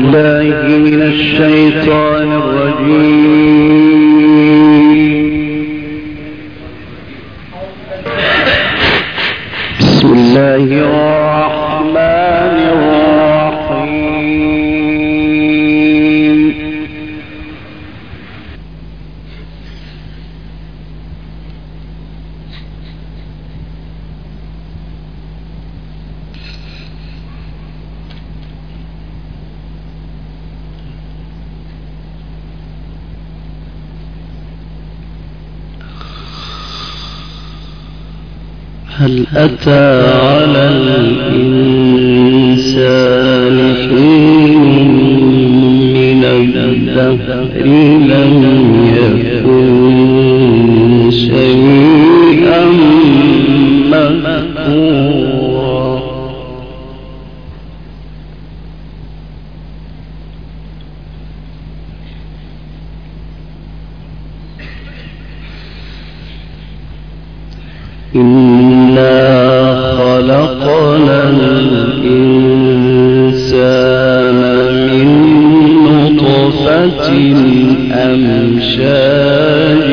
بالله من الشيطان الرجيم. بسم الله الرحمن الرحيم. هل أتى على الإنسان حين من الدهر لم يكن شيئا مذكورا. إنا خلقنا الإنسان من نطفة أمشاج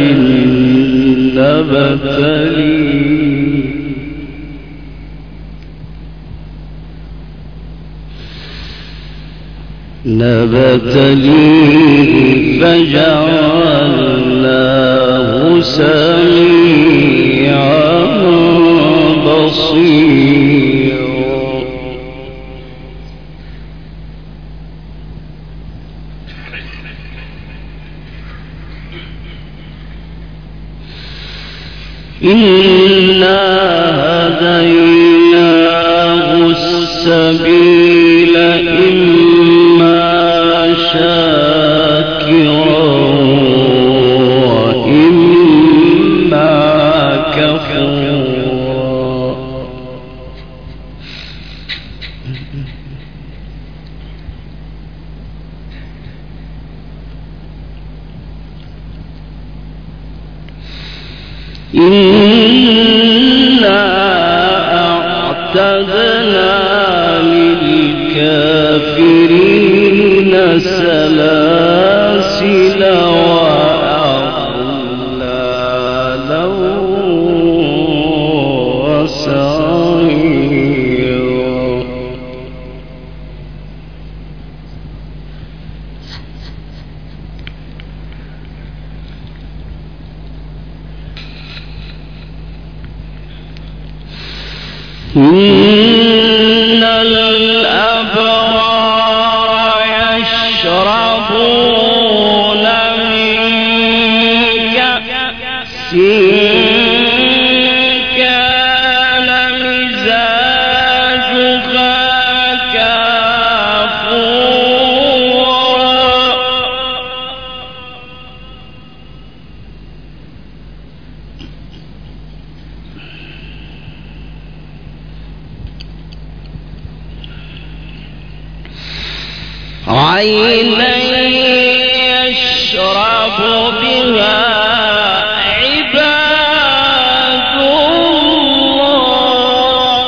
نبتليه فجعلناه سميعا بصيرا. إنا هديناه السبيل إما شاكرا وإما كفورا. إنا أعتدنا للكافرين سلاسل وأغلالا وسعيرا. إن الأبرار يشربون من كأس كان مزاجها كافورا. عينا يشرب بها عباد الله.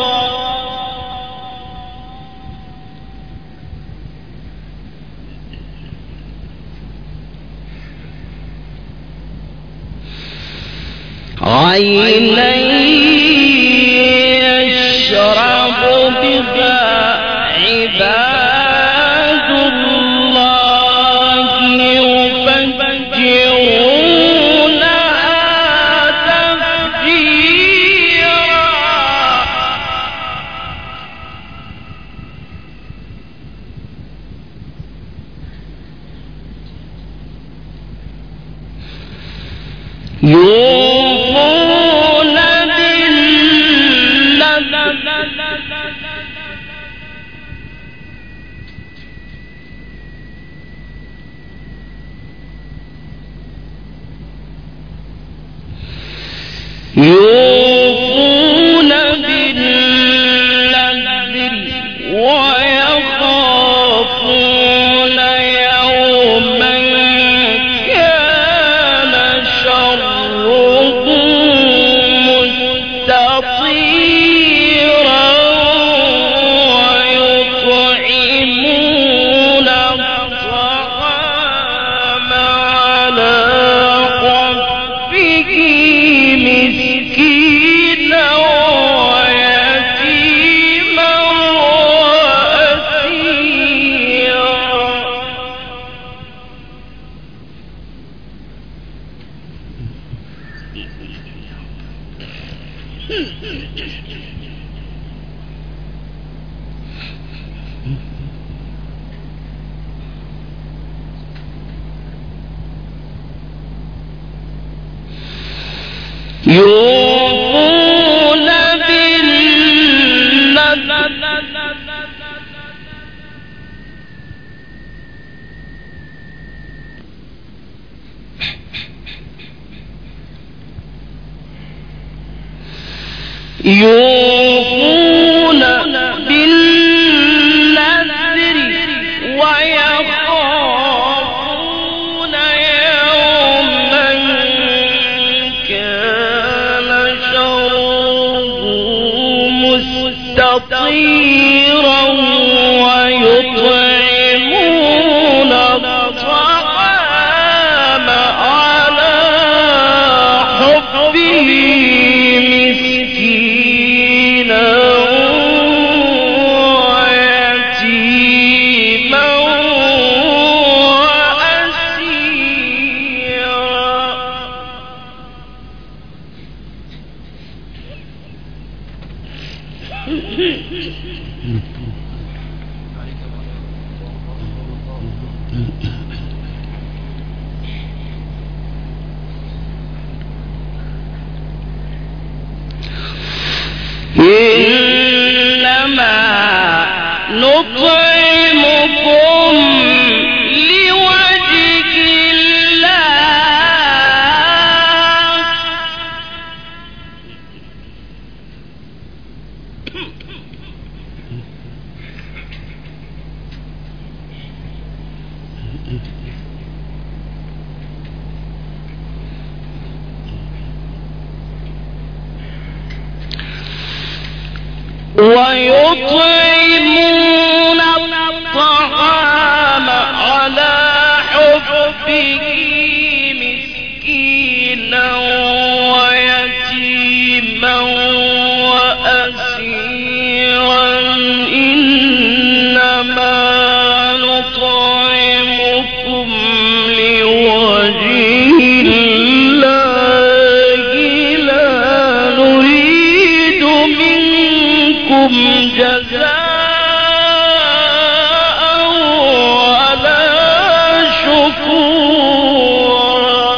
عينا يشرب بها عباد الله يفجرونها تفجيرا. يوفون بالنذر ويخافون يوما كان شره مستطيرا ويطعمون يوفون بالنذر ويخافون يوما كان شره مستطيرا ويطعمون الطعام على حبه مسكينا ويتيما إنما نطعمكم لوجه الله ويطعمون الطعام على حبه مسكينا ويتيما وأسيرا إنما نطعمكم لوجه الله لا نريد منكم جزاء ولا شكورا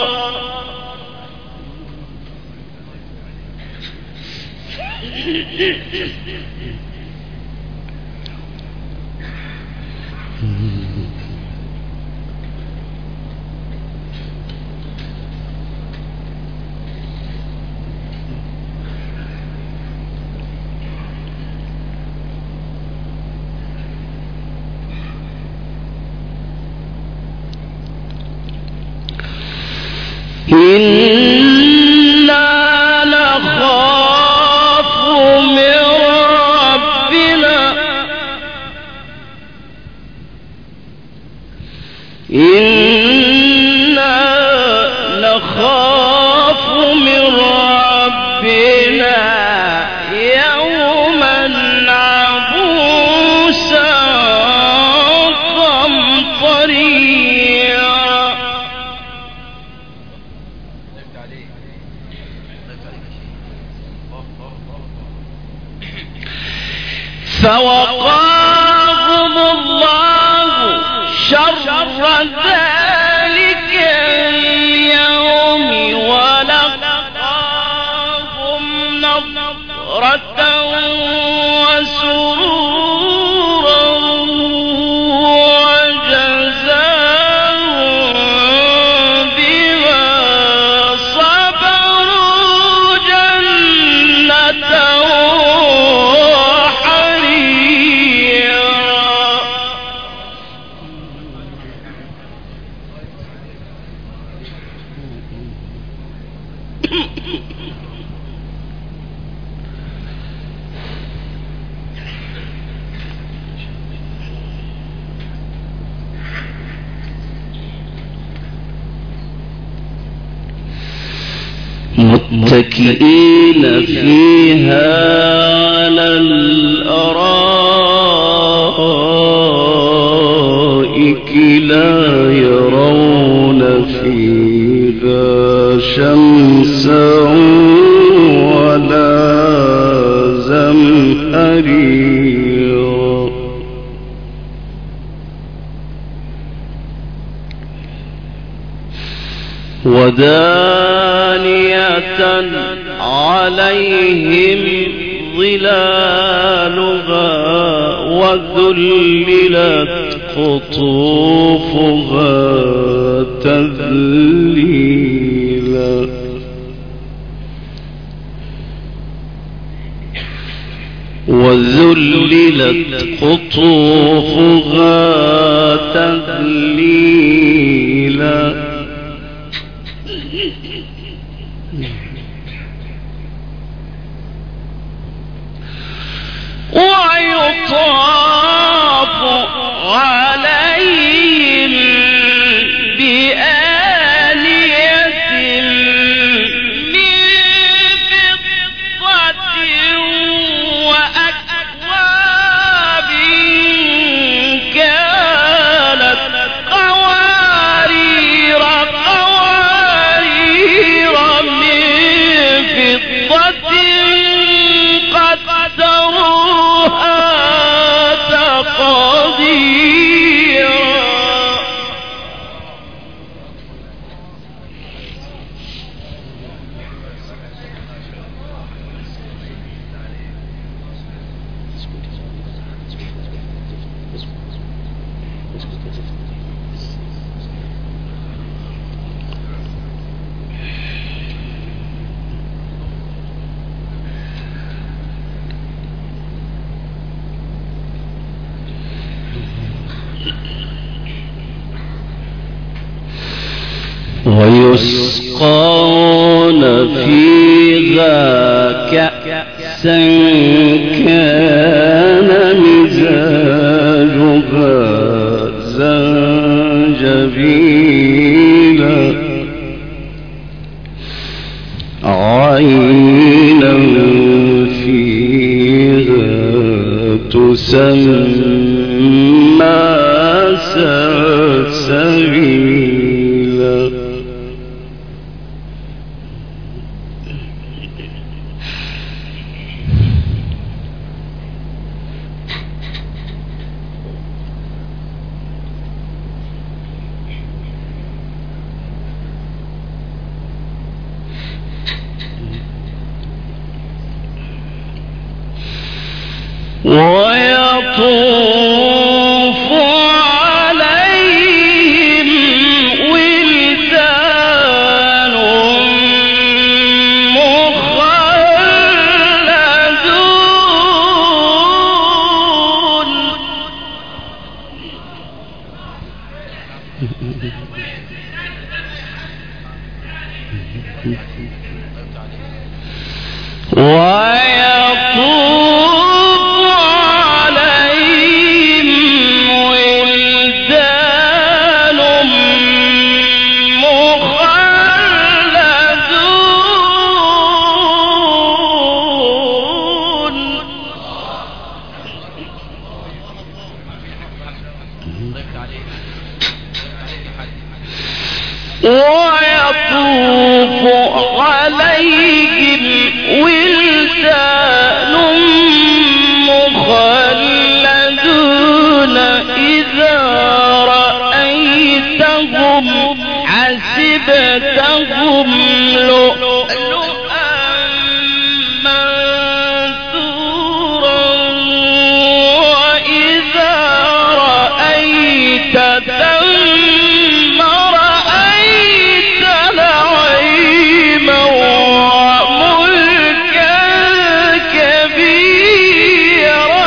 إنا نخاف من ربنا إنا نخاف من ربنا يوما عبوسا قمطريرا فوقاهم الله شر ذلك اليوم ولقاهم نضرة وسرورا وجزاهم بما صبروا جنة متكئين فيها على الأرائك لا يرون فيها شمسا ولا زمهريرا ودانية عليهم ظلالها وذللت قطوفها تذليلا وذللت قطوفها تذليلا ويطاف عليهم بآنية من فضة وأكواب كانت قوارير من فضة قدروها تقديرا ويسقون فيها كأسا كان مزاجها زنجبيلا عينا فيها تسمى سلسبيلا ويطوف عليهم ولدان مخلدون ويطوف عليهم ولدان مخلدون إذا رأيتهم حسبتهم لؤلؤا منثورا وإذا رأيت ثم رأيت نعيما وملكا كبيرا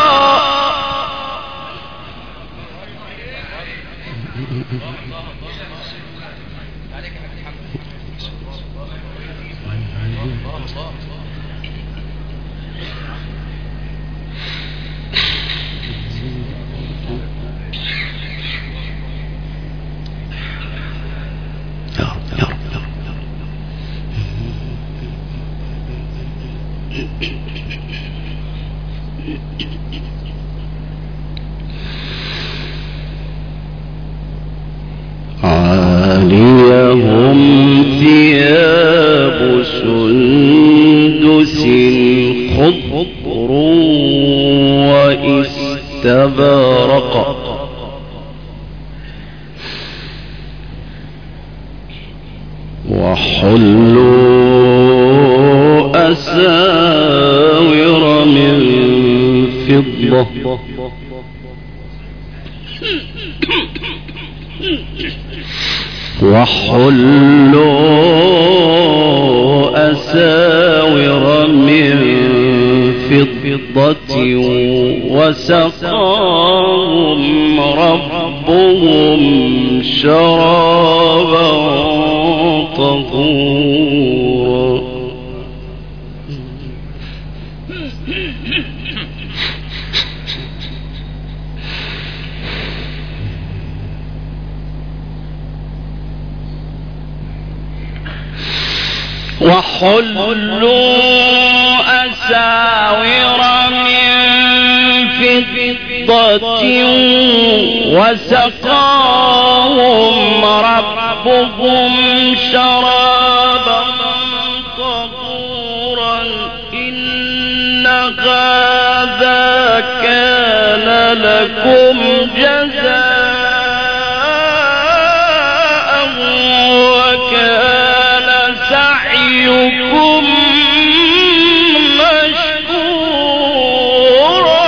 عاليهم ثياب سندس خضر واستبرق وحلوا أساور من فضة وحلوا أساور من فضة وسقاهم ربهم شرابا طهورا وحلوا أساور من فضة وسقاهم ربهم شرابا طهورا إن هذا كان لكم جزاء وكان سعيكم مشكورا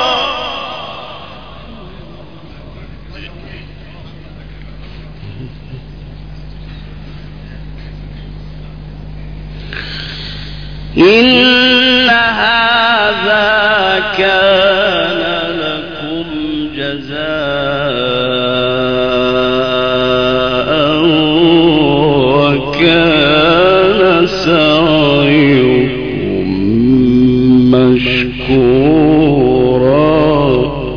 إن هذا كان لكم جزاء وكان سعيكم مشكورا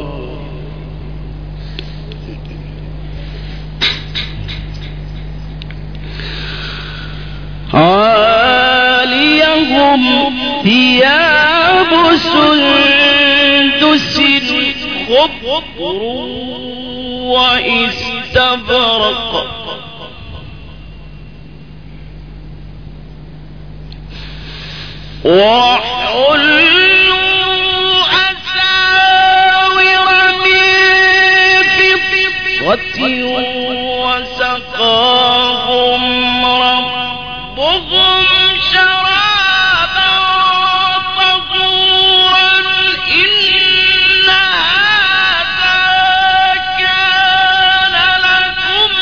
عاليهم ثياب سندس خضر واستبرق وحلوا أساور من فضة وسقاهم ربهم شرابا طهورا إن هذا كان لكم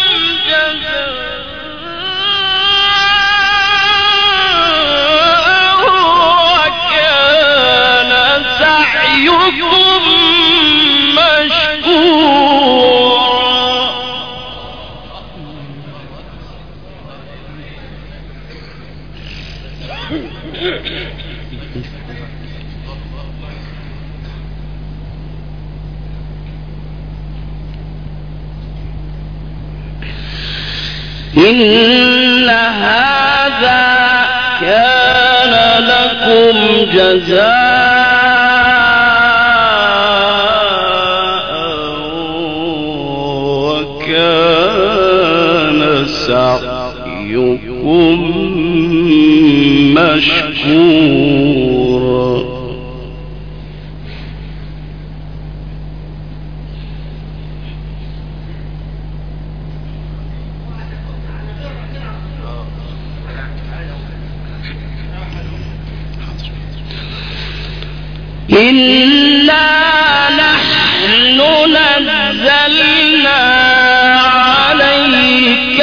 جزاء وكان سعيكم مشكورا إن هذا كان لكم جزاء وكان سعيكم مشكورا إنا نحن نزلنا عليك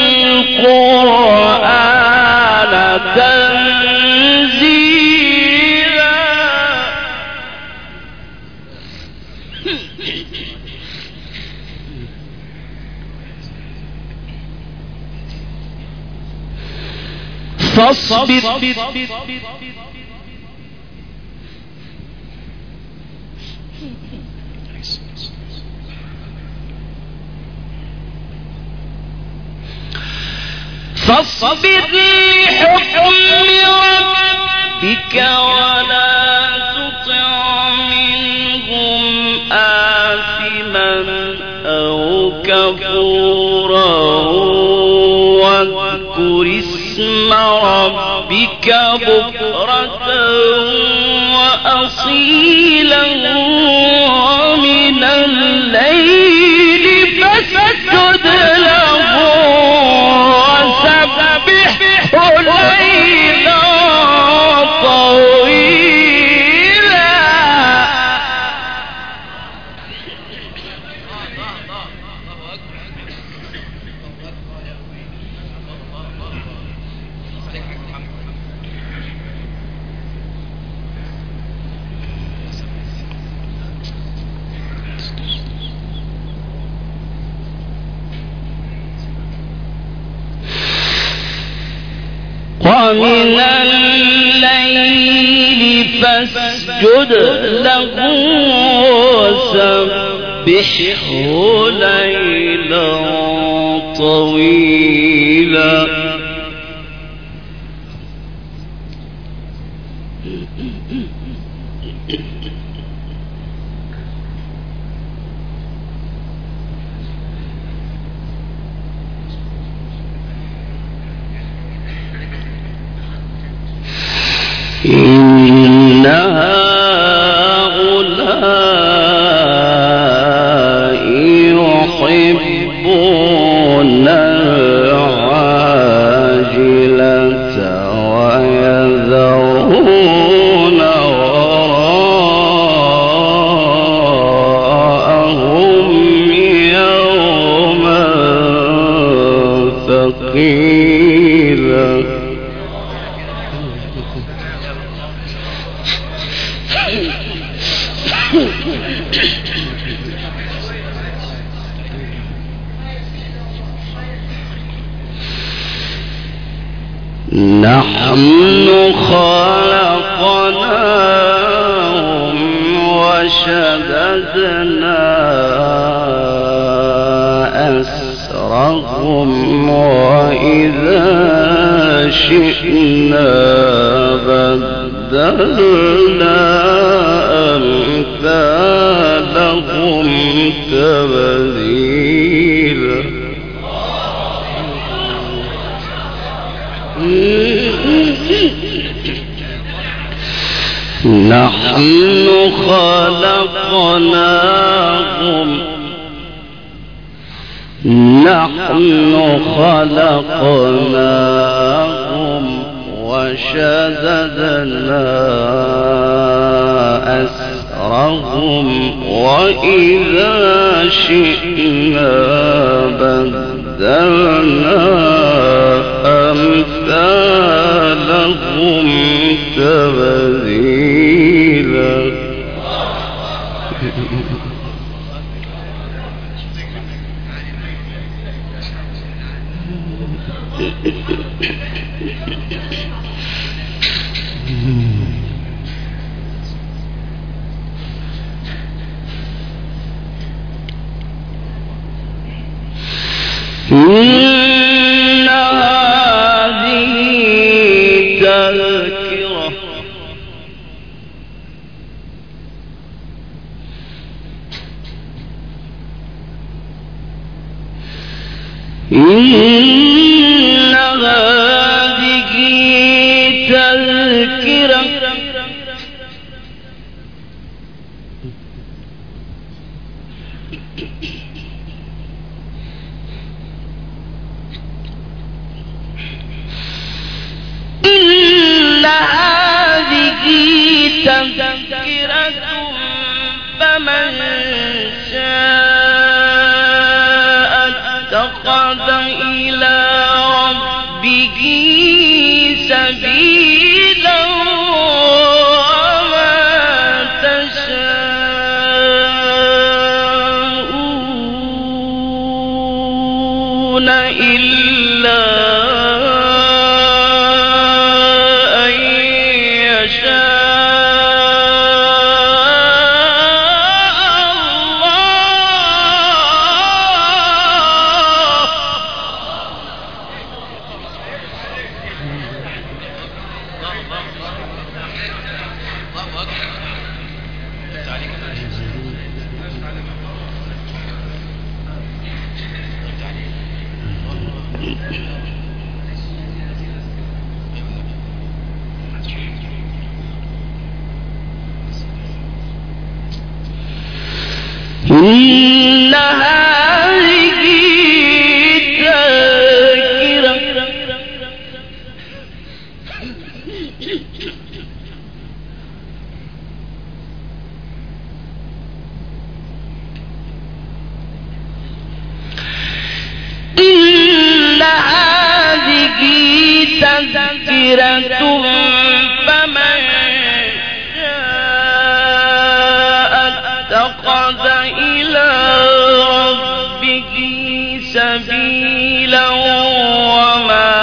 القرآن تنزيلا فاصبر فاصبر لحكم ربك ولا تطع منهم آثما أو كفورا واذكر اسم ربك بكرة وأصيلا ومن الليل فاسجد له وسبحه ليلا ومن الليل فاسجد له وسبحه ليلا طويلا إن هؤلاء يحبون العاجلة ويذرون وراءهم يوما ثقيلا نحن خلقناهم وشددنا أسرهم وإذا شئنا بدلنا أمثالهم تبديلا نحن خلقناهم وشددنا أسرهم وإذا شئنا بدلنا أمثالهم تبديلا إن هذه تذكرة تذكرة فمن شاء اتخذ إلى ربه سبيلا وما تشاءون إلا إن هذه تذكرة تذكرة فمن شاء اتخذ إلى ربه سبيلا وما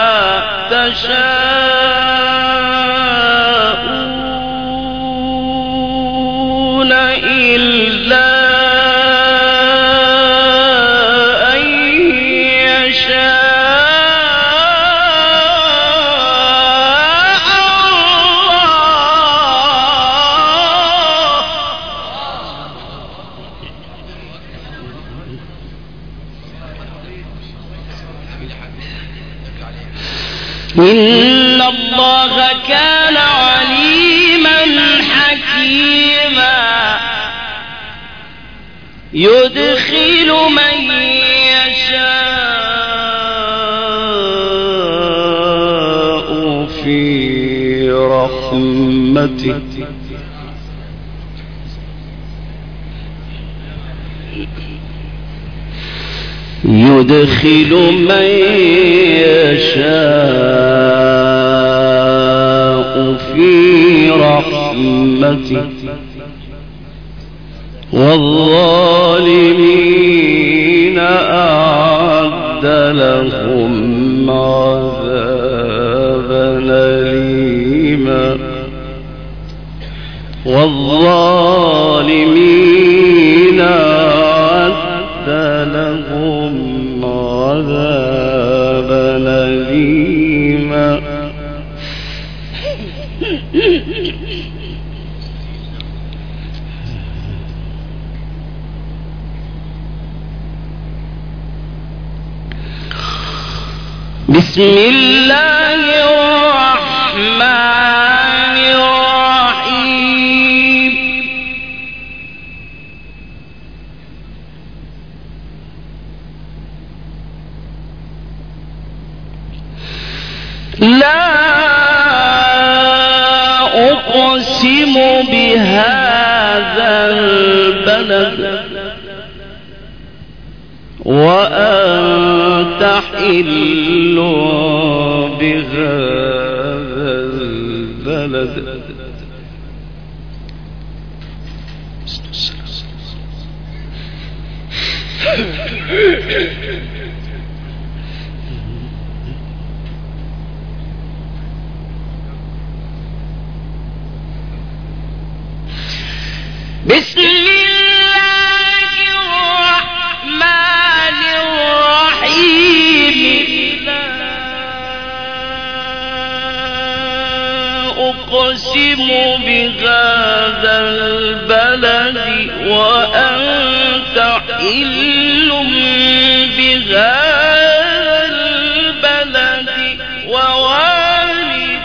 تشاءون إلا أن يشاء إن الله كان عليما حكيما يدخل من يشاء في رحمته يدخل من يشاء في رحمته والظالمين أعد لهم عذابا أليما والظالمين أعد لهم عذابا أليما بسم الله الرحمن الرحيم لا أقسم بهذا البلد وأنت حل بهذا البلد بسم الله الرحمن الرحيم لا أقسم بهذا البلد وأنت حل بهذا البلد ووالد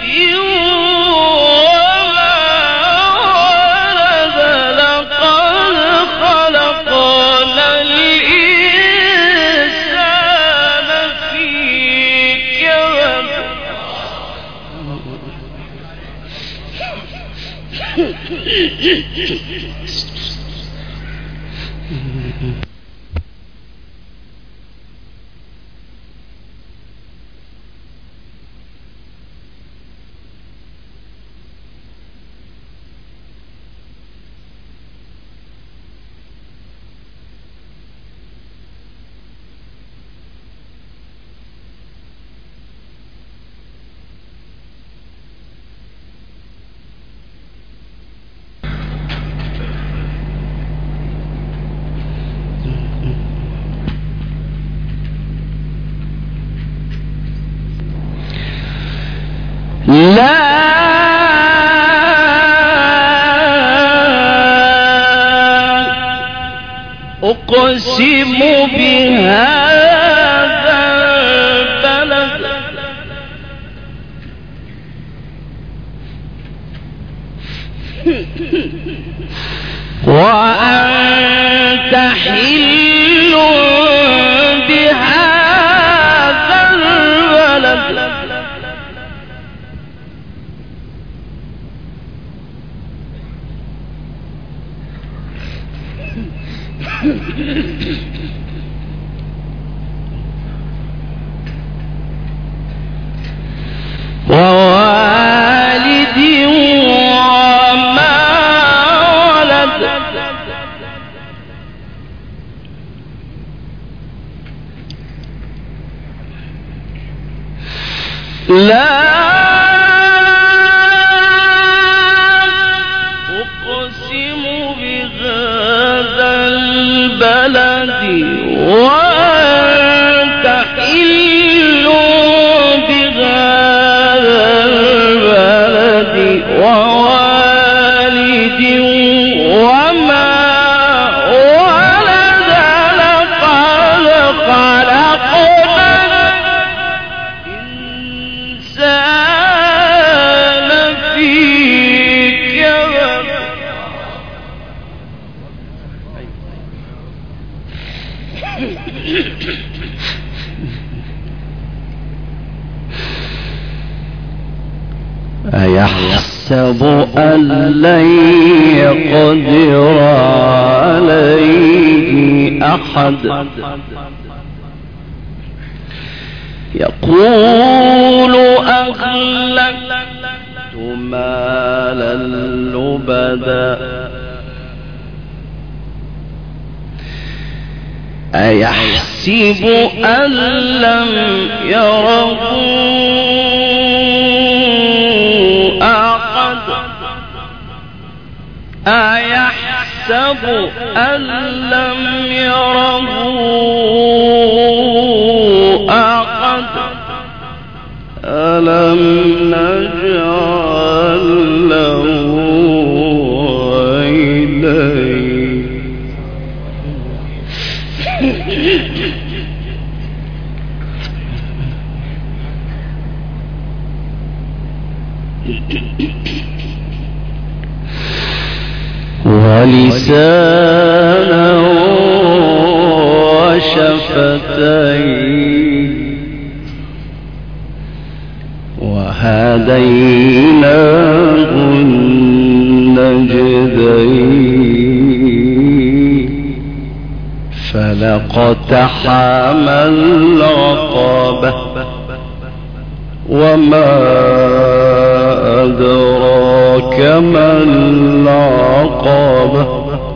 لا أقسم بهذا البلد وأنت حل بهذا البلد لا أقسم بهذا البلد وأنت حل بهذا البلد ووالد وما ولد لقد خلقنا الإنسان في كبد أيحسب أن لن يقدر عليه أحد يقول أهلكت مالا لبدا أيحسب أن لم يره أحد أيحسب أن لم يره أحد ألم نجعل له عينين ولسانا وشفتين وهديناه النجدين فلاقتحم العقبة وما أدراك ما العقبة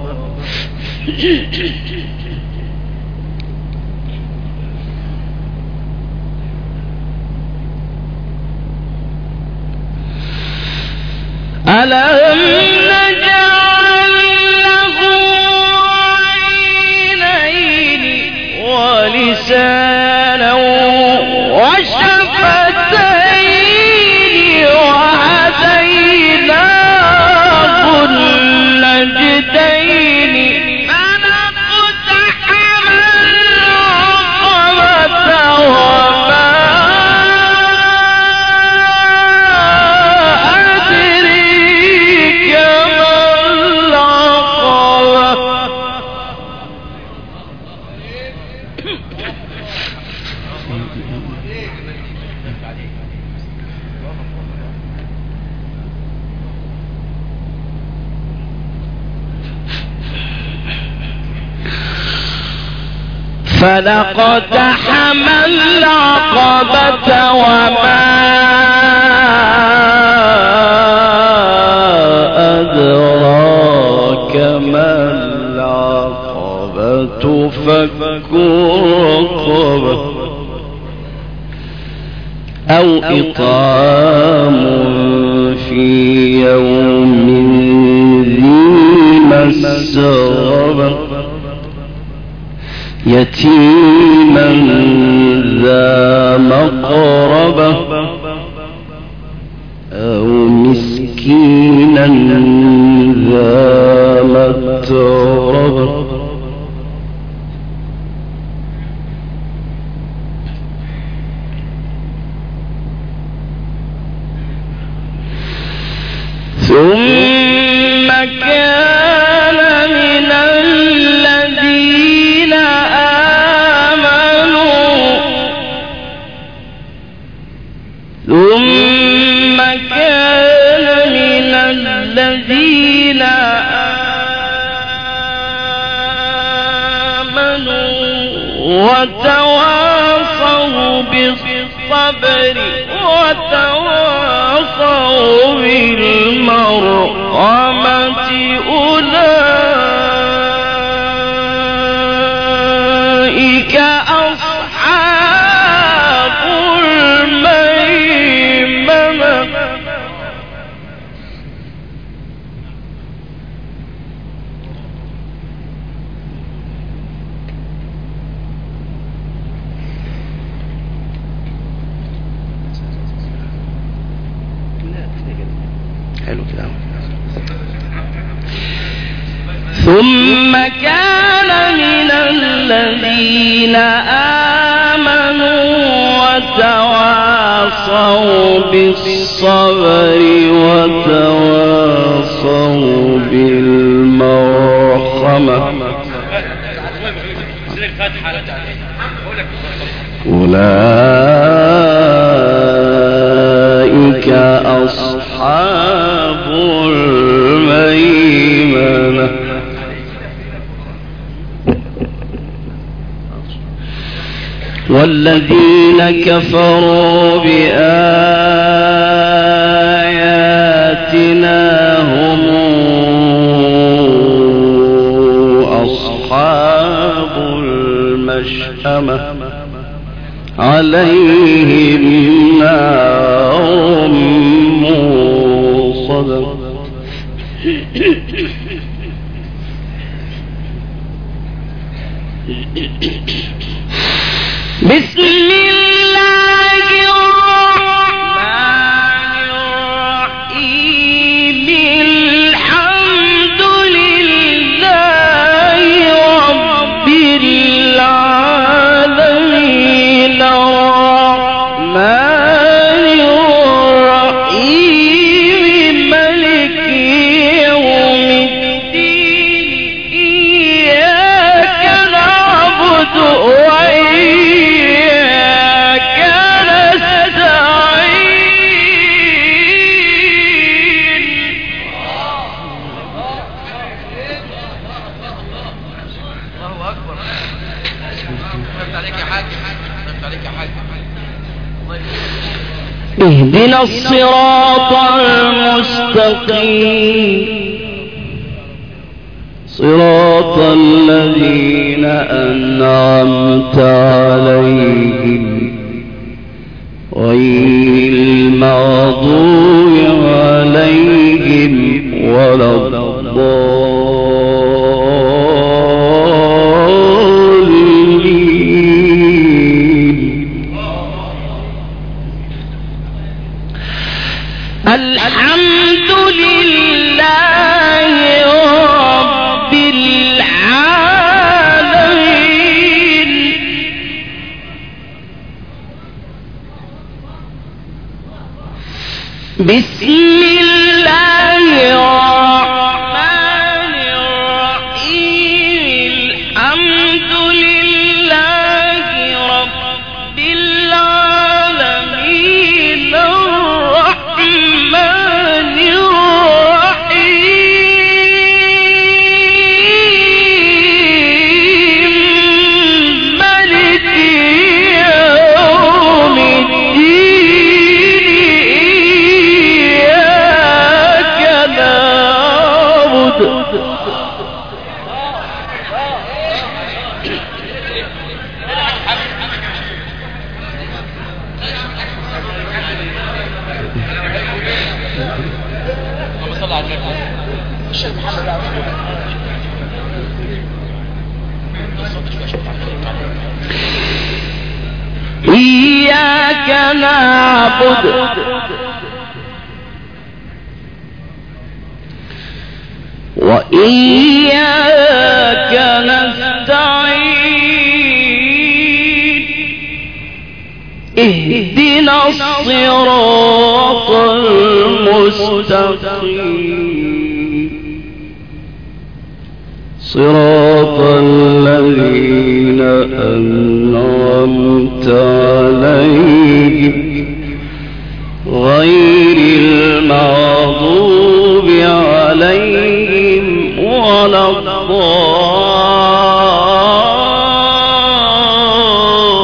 ألم نجعل له عينين ولسانا وشفتين وهديناه النجدين فلاقتحم العقبة وما أدريك ما العقبة فلاقتحم العقبة وما أدراك ما العقبة فك رقبة أو إطعام في يوم ذي مسغبة يتيما ذا مقربة أو مسكينا ذا متربة ثم كان من الذين آمنوا وتواصوا بالصبر وتواصوا بالمرحمة أولئك أصحاب الميمنة حلو كده. ثم كان من الذين آمنوا وتواصوا بالصبر وتواصوا بالمرحمة أولئك أصحاب الميمنة. والذين كفروا بآياتنا هم أصحاب المشأمة عليهم نار موصدة. بسم الله الرحمن الرحيم. الحمد لله رب العالمين الرحمن الرحيم مالك يوم الدين إياك نعبد اهدنا الصراط المستقيم صراط الذين أنعمت عليهم غير المغضوب عليهم ولا الحمد لله رب العالمين. بسم الله الرحمن الرحيم. الحمد لله رب العالمين الرحمن الرحيم مالك يوم الدين إياك نعبد إياك نعبد وإياك نستعين. اهدنا الصراط المستقيم صراط الذين أنعمت عليهم غير المغضوب عليهم ولا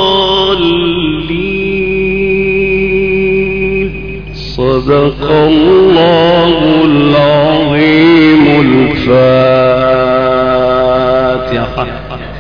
الضالين. صدق الله